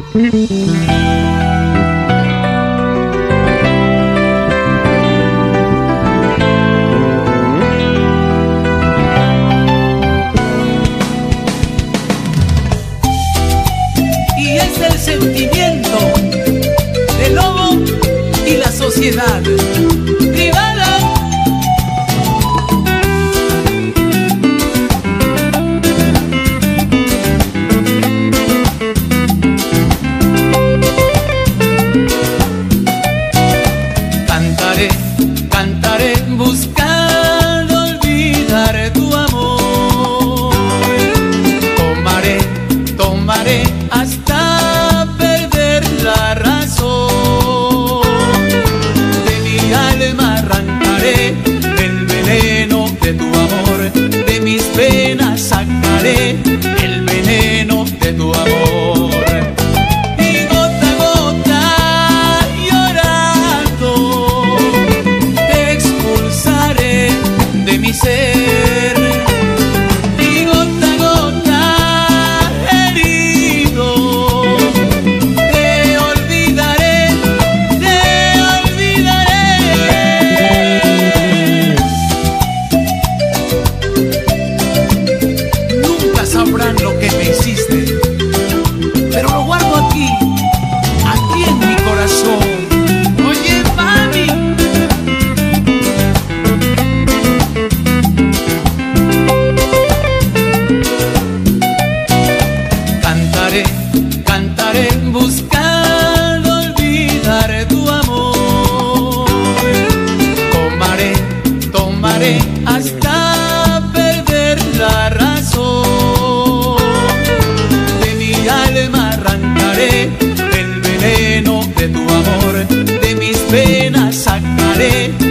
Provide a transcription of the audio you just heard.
Y es el sentimiento del lobo y la sociedad privada. Cantaré, cantaré buscando olvidar tu amor. Tomaré, tomaré hasta perder la razón. De mi alma arrancaré el veneno de tu amor. De mis penas sacaré el veneno de tu amor. Y gota a gota llorando te expulsaré de mi ser. Y gota a gota herido te olvidaré, te olvidaré. Nunca sabrán lo que me hiciste, pero lo guardo aquí, aquí en mi corazón. Oye, mami. Cantaré, cantaré buscando olvidar tu amor. Tomaré, tomaré hasta perder la razón. De mi alma arrancaré el veneno de tu amor. De mis penas sacaré